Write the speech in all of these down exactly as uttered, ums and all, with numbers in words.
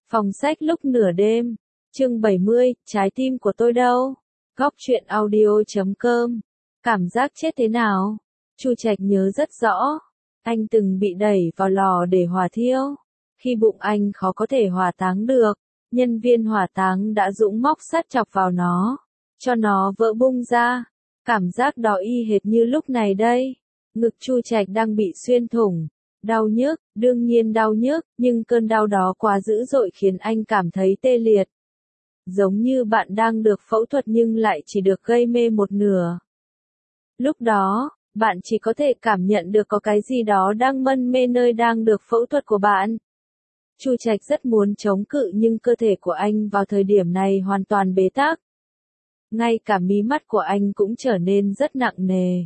Phòng sách lúc nửa đêm, chương bảy mươi, trái tim của tôi đâu? Góc truyện audio chấm com. Cảm giác chết thế nào? Chu Trạch nhớ rất rõ, anh từng bị đẩy vào lò để hỏa thiêu. Khi bụng anh khó có thể hỏa táng được, nhân viên hỏa táng đã dũng móc sắt chọc vào nó, cho nó vỡ bung ra. Cảm giác đó y hệt như lúc này đây. Ngực Chu Trạch đang bị xuyên thủng. Đau nhức, đương nhiên đau nhức, nhưng cơn đau đó quá dữ dội khiến anh cảm thấy tê liệt. Giống như bạn đang được phẫu thuật nhưng lại chỉ được gây mê một nửa. Lúc đó, bạn chỉ có thể cảm nhận được có cái gì đó đang mân mê nơi đang được phẫu thuật của bạn. Chu Trạch rất muốn chống cự nhưng cơ thể của anh vào thời điểm này hoàn toàn bế tắc. Ngay cả mí mắt của anh cũng trở nên rất nặng nề.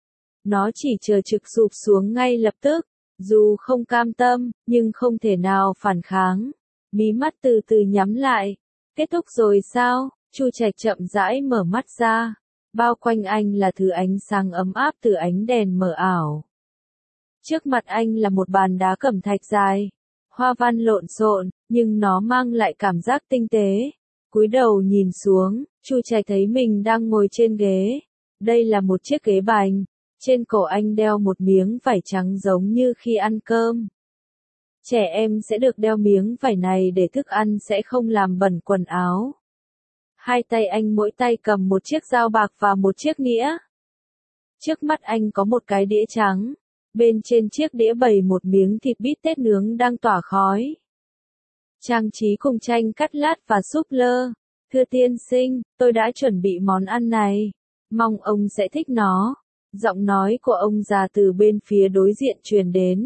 Nó chỉ chờ trực sụp xuống ngay lập tức. Dù không cam tâm, nhưng không thể nào phản kháng. Mí mắt từ từ nhắm lại. Kết thúc rồi sao? Chu Trạch chậm rãi mở mắt ra. Bao quanh anh là thứ ánh sáng ấm áp từ ánh đèn mờ ảo. Trước mặt anh là một bàn đá cẩm thạch dài. Hoa văn lộn xộn, nhưng nó mang lại cảm giác tinh tế. Cúi đầu nhìn xuống, Chu Trạch thấy mình đang ngồi trên ghế. Đây là một chiếc ghế bành. Trên cổ anh đeo một miếng vải trắng giống như khi ăn cơm. Trẻ em sẽ được đeo miếng vải này để thức ăn sẽ không làm bẩn quần áo. Hai tay anh mỗi tay cầm một chiếc dao bạc và một chiếc nĩa. Trước mắt anh có một cái đĩa trắng. Bên trên chiếc đĩa bày một miếng thịt bít tết nướng đang tỏa khói. Trang trí cùng chanh cắt lát và súp lơ. Thưa tiên sinh, tôi đã chuẩn bị món ăn này. Mong ông sẽ thích nó. Giọng nói của ông già từ bên phía đối diện truyền đến.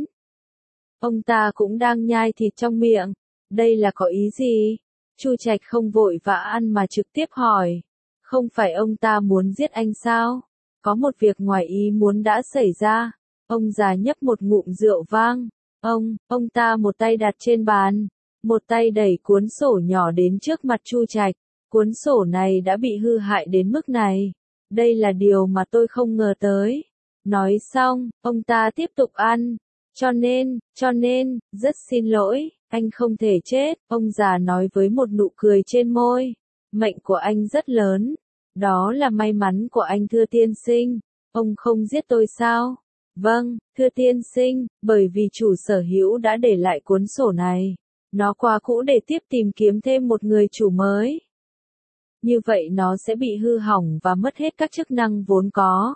Ông ta cũng đang nhai thịt trong miệng. Đây là có ý gì? Chu Trạch không vội vã ăn mà trực tiếp hỏi. Không phải ông ta muốn giết anh sao? Có một việc ngoài ý muốn đã xảy ra. Ông già nhấp một ngụm rượu vang. Ông, ông ta một tay đặt trên bàn. Một tay đẩy cuốn sổ nhỏ đến trước mặt Chu Trạch. Cuốn sổ này đã bị hư hại đến mức này. Đây là điều mà tôi không ngờ tới. Nói xong, ông ta tiếp tục ăn. Cho nên, cho nên, rất xin lỗi, anh không thể chết, ông già nói với một nụ cười trên môi. Mệnh của anh rất lớn. Đó là may mắn của anh thưa tiên sinh. Ông không giết tôi sao? Vâng, thưa tiên sinh, bởi vì chủ sở hữu đã để lại cuốn sổ này. Nó quá cũ để tiếp tìm kiếm thêm một người chủ mới. Như vậy nó sẽ bị hư hỏng và mất hết các chức năng vốn có.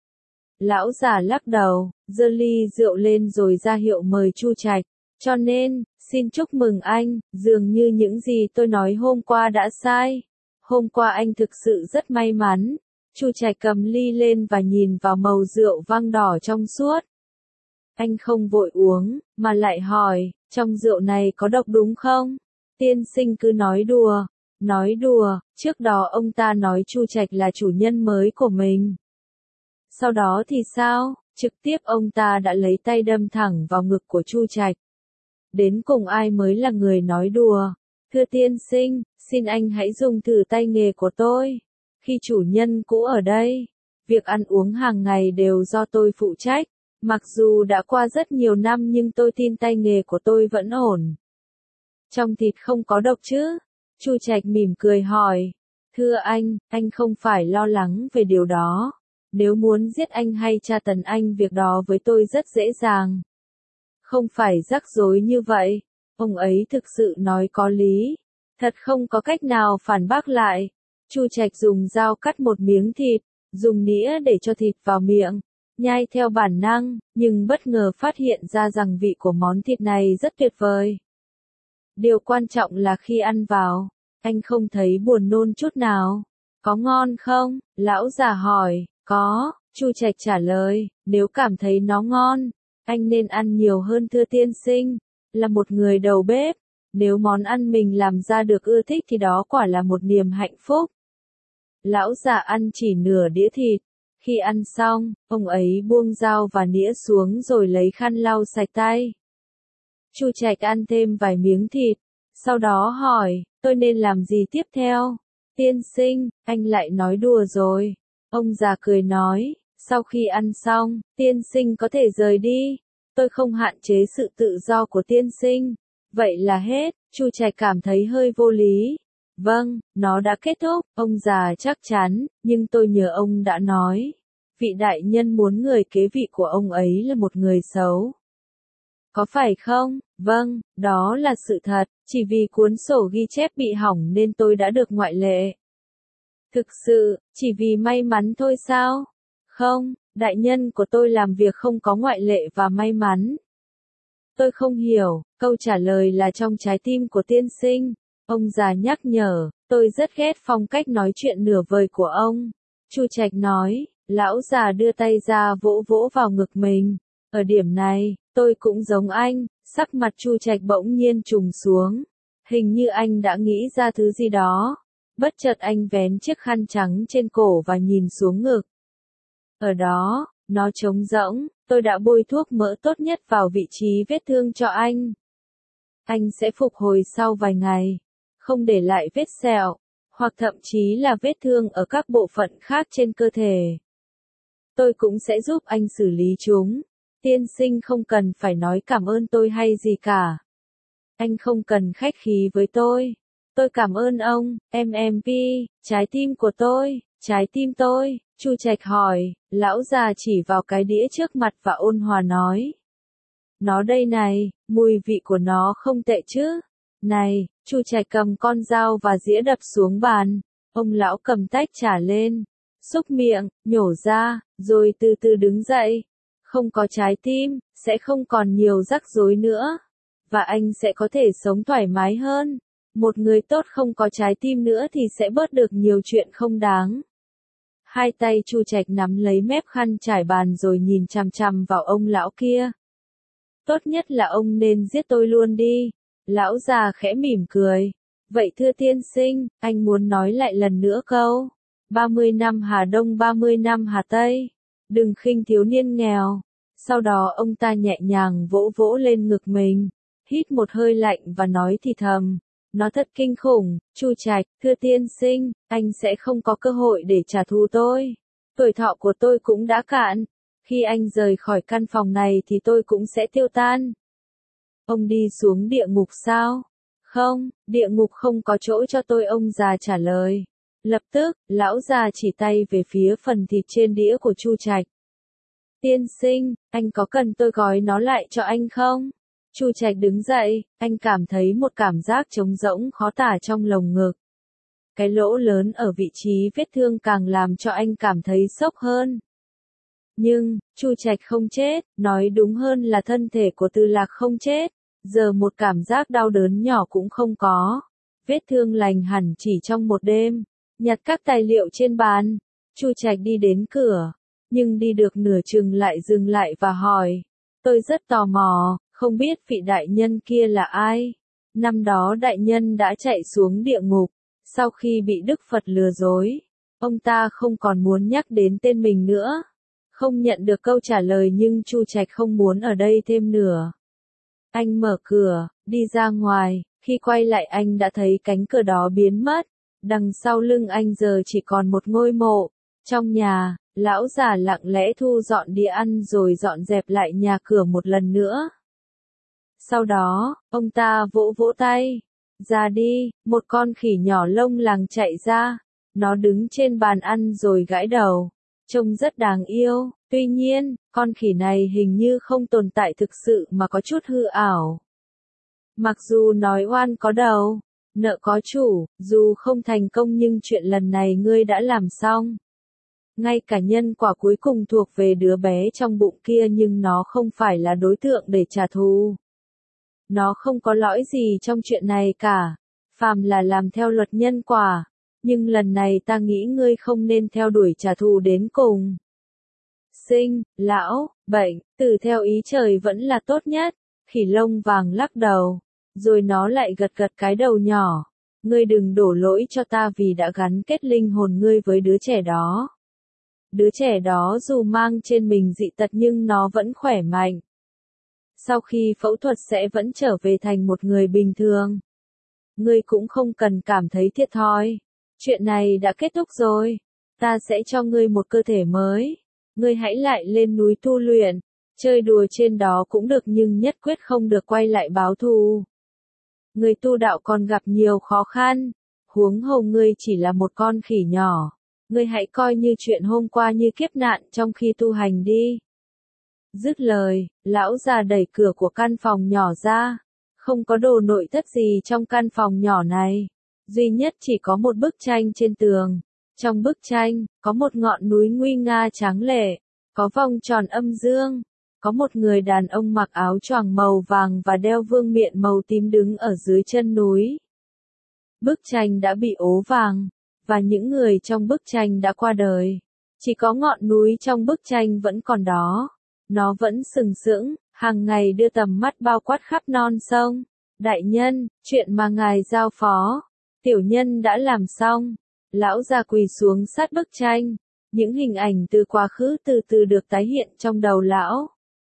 Lão già lắc đầu, giơ ly rượu lên rồi ra hiệu mời Chu Trạch. Cho nên, xin chúc mừng anh, dường như những gì tôi nói hôm qua đã sai. Hôm qua anh thực sự rất may mắn. Chu Trạch cầm ly lên và nhìn vào màu rượu vang đỏ trong suốt. Anh không vội uống, mà lại hỏi, trong rượu này có độc đúng không? Tiên sinh cứ nói đùa. Nói đùa, trước đó ông ta nói Chu Trạch là chủ nhân mới của mình. Sau đó thì sao? Trực tiếp ông ta đã lấy tay đâm thẳng vào ngực của Chu Trạch. Đến cùng ai mới là người nói đùa? Thưa tiên sinh, xin anh hãy dùng thử tay nghề của tôi. Khi chủ nhân cũ ở đây, việc ăn uống hàng ngày đều do tôi phụ trách. Mặc dù đã qua rất nhiều năm nhưng tôi tin tay nghề của tôi vẫn ổn. Trong thịt không có độc chứ? Chu Trạch mỉm cười hỏi. Thưa anh, anh không phải lo lắng về điều đó. Nếu muốn giết anh hay tra tấn anh việc đó với tôi rất dễ dàng. Không phải rắc rối như vậy. Ông ấy thực sự nói có lý. Thật không có cách nào phản bác lại. Chu Trạch dùng dao cắt một miếng thịt, dùng nĩa để cho thịt vào miệng. Nhai theo bản năng, nhưng bất ngờ phát hiện ra rằng vị của món thịt này rất tuyệt vời. Điều quan trọng là khi ăn vào, anh không thấy buồn nôn chút nào. Có ngon không? Lão già hỏi. Có, Chu Trạch trả lời, nếu cảm thấy nó ngon, anh nên ăn nhiều hơn thưa tiên sinh. Là một người đầu bếp, nếu món ăn mình làm ra được ưa thích thì đó quả là một niềm hạnh phúc. Lão già ăn chỉ nửa đĩa thịt. Khi ăn xong, ông ấy buông dao và nĩa xuống rồi lấy khăn lau sạch tay. Chu Trạch ăn thêm vài miếng thịt. Sau đó hỏi, tôi nên làm gì tiếp theo? Tiên sinh, anh lại nói đùa rồi. Ông già cười nói, sau khi ăn xong, tiên sinh có thể rời đi. Tôi không hạn chế sự tự do của tiên sinh. Vậy là hết, Chu Trạch cảm thấy hơi vô lý. Vâng, nó đã kết thúc, ông già chắc chắn, nhưng tôi nhớ ông đã nói. Vị đại nhân muốn người kế vị của ông ấy là một người xấu. Có phải không? Vâng, đó là sự thật, chỉ vì cuốn sổ ghi chép bị hỏng nên tôi đã được ngoại lệ. Thực sự, chỉ vì may mắn thôi sao? Không, đại nhân của tôi làm việc không có ngoại lệ và may mắn. Tôi không hiểu, câu trả lời là trong trái tim của tiên sinh. Ông già nhắc nhở, tôi rất ghét phong cách nói chuyện nửa vời của ông. Chu Trạch nói, lão già đưa tay ra vỗ vỗ vào ngực mình. Ở điểm này, tôi cũng giống anh, sắc mặt Chu Trạch bỗng nhiên trùng xuống. Hình như anh đã nghĩ ra thứ gì đó. Bất chợt anh vén chiếc khăn trắng trên cổ và nhìn xuống ngực. Ở đó, nó trống rỗng, tôi đã bôi thuốc mỡ tốt nhất vào vị trí vết thương cho anh. Anh sẽ phục hồi sau vài ngày, không để lại vết sẹo, hoặc thậm chí là vết thương ở các bộ phận khác trên cơ thể. Tôi cũng sẽ giúp anh xử lý chúng. Tiên sinh không cần phải nói cảm ơn tôi hay gì cả. Anh không cần khách khí với tôi. Tôi cảm ơn ông, em em pê, trái tim của tôi, trái tim tôi. Chu Trạch hỏi, lão già chỉ vào cái đĩa trước mặt và ôn hòa nói. Nó đây này, mùi vị của nó không tệ chứ. Này, Chu Trạch cầm con dao và dĩa đập xuống bàn. Ông lão cầm tách trà lên, xúc miệng, nhổ ra, rồi từ từ đứng dậy. Không có trái tim, sẽ không còn nhiều rắc rối nữa. Và anh sẽ có thể sống thoải mái hơn. Một người tốt không có trái tim nữa thì sẽ bớt được nhiều chuyện không đáng. Hai tay Chu Trạch nắm lấy mép khăn trải bàn rồi nhìn chằm chằm vào ông lão kia. Tốt nhất là ông nên giết tôi luôn đi. Lão già khẽ mỉm cười. Vậy thưa tiên sinh, anh muốn nói lại lần nữa câu. ba mươi năm Hà Đông ba mươi năm Hà Tây. Đừng khinh thiếu niên nghèo. Sau đó ông ta nhẹ nhàng vỗ vỗ lên ngực mình. Hít một hơi lạnh và nói thì thầm. Nó thật kinh khủng, Chu Trạch, thưa tiên sinh, anh sẽ không có cơ hội để trả thù tôi. Tuổi thọ của tôi cũng đã cạn. Khi anh rời khỏi căn phòng này thì tôi cũng sẽ tiêu tan. Ông đi xuống địa ngục sao? Không, địa ngục không có chỗ cho tôi, ông già trả lời. Lập tức, lão già chỉ tay về phía phần thịt trên đĩa của Chu Trạch. Tiên sinh, anh có cần tôi gói nó lại cho anh không? Chu Trạch đứng dậy, anh cảm thấy một cảm giác trống rỗng khó tả trong lồng ngực. Cái lỗ lớn ở vị trí vết thương càng làm cho anh cảm thấy sốc hơn. Nhưng, Chu Trạch không chết, nói đúng hơn là thân thể của Từ Lạc không chết, giờ một cảm giác đau đớn nhỏ cũng không có. Vết thương lành hẳn chỉ trong một đêm. Nhặt các tài liệu trên bàn, Chu Trạch đi đến cửa, nhưng đi được nửa chừng lại dừng lại và hỏi. Tôi rất tò mò, không biết vị đại nhân kia là ai? Năm đó đại nhân đã chạy xuống địa ngục, sau khi bị Đức Phật lừa dối. Ông ta không còn muốn nhắc đến tên mình nữa. Không nhận được câu trả lời nhưng Chu Trạch không muốn ở đây thêm nữa. Anh mở cửa, đi ra ngoài, khi quay lại anh đã thấy cánh cửa đó biến mất. Đằng sau lưng anh giờ chỉ còn một ngôi mộ. Trong nhà, lão già lặng lẽ thu dọn đĩa ăn rồi dọn dẹp lại nhà cửa một lần nữa. Sau đó, ông ta vỗ vỗ tay. Ra đi, một con khỉ nhỏ lông làng chạy ra. Nó đứng trên bàn ăn rồi gãi đầu. Trông rất đáng yêu, tuy nhiên, con khỉ này hình như không tồn tại thực sự mà có chút hư ảo. Mặc dù nói oan có đầu, nợ có chủ, dù không thành công nhưng chuyện lần này ngươi đã làm xong. Ngay cả nhân quả cuối cùng thuộc về đứa bé trong bụng kia nhưng nó không phải là đối tượng để trả thù. Nó không có lỗi gì trong chuyện này cả, phàm là làm theo luật nhân quả. Nhưng lần này ta nghĩ ngươi không nên theo đuổi trả thù đến cùng. Sinh, lão, bệnh, từ theo ý trời vẫn là tốt nhất. Khỉ lông vàng lắc đầu, rồi nó lại gật gật cái đầu nhỏ. Ngươi đừng đổ lỗi cho ta vì đã gắn kết linh hồn ngươi với đứa trẻ đó. Đứa trẻ đó dù mang trên mình dị tật nhưng nó vẫn khỏe mạnh. Sau khi phẫu thuật sẽ vẫn trở về thành một người bình thường. Ngươi cũng không cần cảm thấy thiệt thòi. Chuyện này đã kết thúc rồi. Ta sẽ cho ngươi một cơ thể mới. Ngươi hãy lại lên núi tu luyện. Chơi đùa trên đó cũng được nhưng nhất quyết không được quay lại báo thù. Người tu đạo còn gặp nhiều khó khăn, huống hồ ngươi chỉ là một con khỉ nhỏ, ngươi hãy coi như chuyện hôm qua như kiếp nạn trong khi tu hành đi. Dứt lời, lão già đẩy cửa của căn phòng nhỏ ra, không có đồ nội thất gì trong căn phòng nhỏ này, duy nhất chỉ có một bức tranh trên tường. Trong bức tranh, có một ngọn núi nguy nga tráng lệ, có vòng tròn âm dương, có một người đàn ông mặc áo choàng màu vàng và đeo vương miện màu tím đứng ở dưới chân núi. Bức tranh đã bị ố vàng, và những người trong bức tranh đã qua đời. Chỉ có ngọn núi trong bức tranh vẫn còn đó. Nó vẫn sừng sững, hàng ngày đưa tầm mắt bao quát khắp non sông. Đại nhân, chuyện mà ngài giao phó, tiểu nhân đã làm xong. Lão già quỳ xuống sát bức tranh. Những hình ảnh từ quá khứ từ từ được tái hiện trong đầu lão.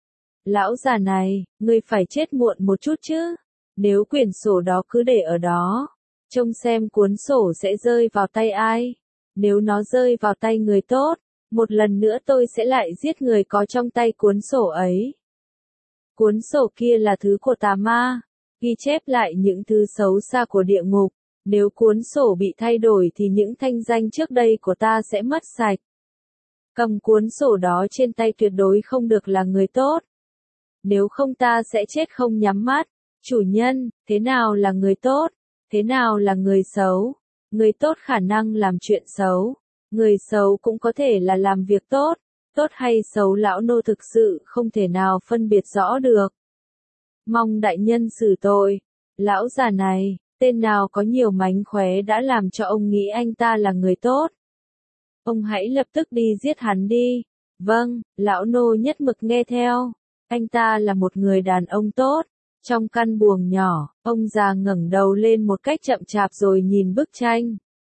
Lão già này, ngươi phải chết muộn một chút chứ. Nếu quyển sổ đó cứ để ở đó, trông xem cuốn sổ sẽ rơi vào tay ai. Nếu nó rơi vào tay người tốt, một lần nữa tôi sẽ lại giết người có trong tay cuốn sổ ấy. Cuốn sổ kia là thứ của tà ma, ghi chép lại những thứ xấu xa của địa ngục. Nếu cuốn sổ bị thay đổi thì những thanh danh trước đây của ta sẽ mất sạch. Cầm cuốn sổ đó trên tay tuyệt đối không được là người tốt. Nếu không ta sẽ chết không nhắm mắt. Chủ nhân, thế nào là người tốt? Thế nào là người xấu? Người tốt khả năng làm chuyện xấu. Người xấu cũng có thể là làm việc tốt. Tốt hay xấu lão nô thực sự không thể nào phân biệt rõ được. Mong đại nhân xử tội. Lão già này, tên nào có nhiều mánh khóe đã làm cho ông nghĩ anh ta là người tốt. Ông hãy lập tức đi giết hắn đi. Vâng, lão nô nhất mực nghe theo. Anh ta là một người đàn ông tốt. Trong căn buồng nhỏ, ông già ngẩng đầu lên một cách chậm chạp rồi nhìn bức tranh.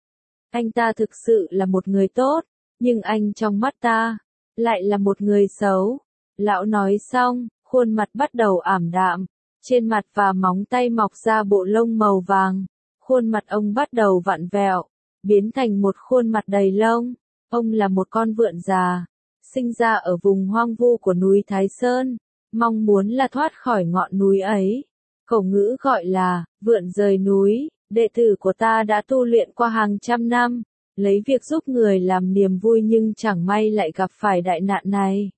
Anh ta thực sự là một người tốt, nhưng anh trong mắt ta, lại là một người xấu. Lão nói xong, khuôn mặt bắt đầu ảm đạm. Trên mặt và móng tay mọc ra bộ lông màu vàng. Khuôn mặt ông bắt đầu vặn vẹo, biến thành một khuôn mặt đầy lông. Ông là một con vượn già, sinh ra ở vùng hoang vu của núi Thái Sơn, mong muốn là thoát khỏi ngọn núi ấy. Cổ ngữ gọi là, vượn rời núi, đệ tử của ta đã tu luyện qua hàng trăm năm, lấy việc giúp người làm niềm vui nhưng chẳng may lại gặp phải đại nạn này.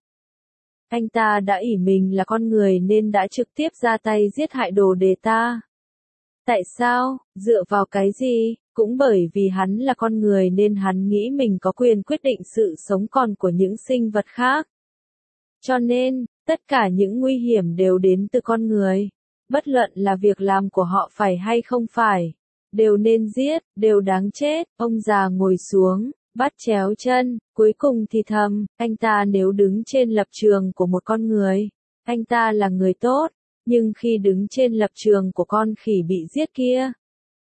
Anh ta đã ỷ mình là con người nên đã trực tiếp ra tay giết hại đồ đệ ta. Tại sao? Dựa vào cái gì? Cũng bởi vì hắn là con người nên hắn nghĩ mình có quyền quyết định sự sống còn của những sinh vật khác. Cho nên, tất cả những nguy hiểm đều đến từ con người. Bất luận là việc làm của họ phải hay không phải, đều nên giết, đều đáng chết. Ông già ngồi xuống, bắt chéo chân, cuối cùng thì thầm, anh ta nếu đứng trên lập trường của một con người, anh ta là người tốt, nhưng khi đứng trên lập trường của con khỉ bị giết kia,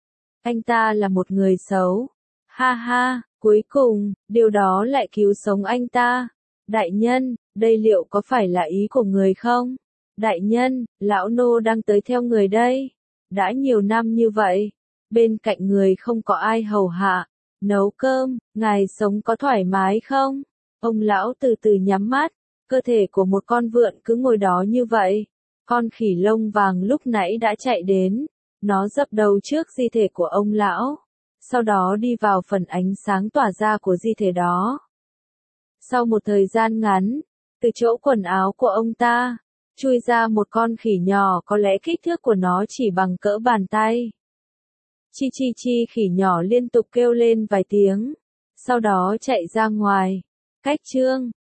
anh ta là một người xấu. Ha ha, cuối cùng, điều đó lại cứu sống anh ta. Đại nhân, đây liệu có phải là ý của người không? Đại nhân, lão nô đang tới theo người đây. Đã nhiều năm như vậy, bên cạnh người không có ai hầu hạ, nấu cơm, ngài sống có thoải mái không? Ông lão từ từ nhắm mắt, cơ thể của một con vượn cứ ngồi đó như vậy. Con khỉ lông vàng lúc nãy đã chạy đến, nó dập đầu trước di thể của ông lão, sau đó đi vào phần ánh sáng tỏa ra của di thể đó. Sau một thời gian ngắn, từ chỗ quần áo của ông ta, chui ra một con khỉ nhỏ có lẽ kích thước của nó chỉ bằng cỡ bàn tay. Chi chi chi khỉ nhỏ liên tục kêu lên vài tiếng, sau đó chạy ra ngoài. Cách chương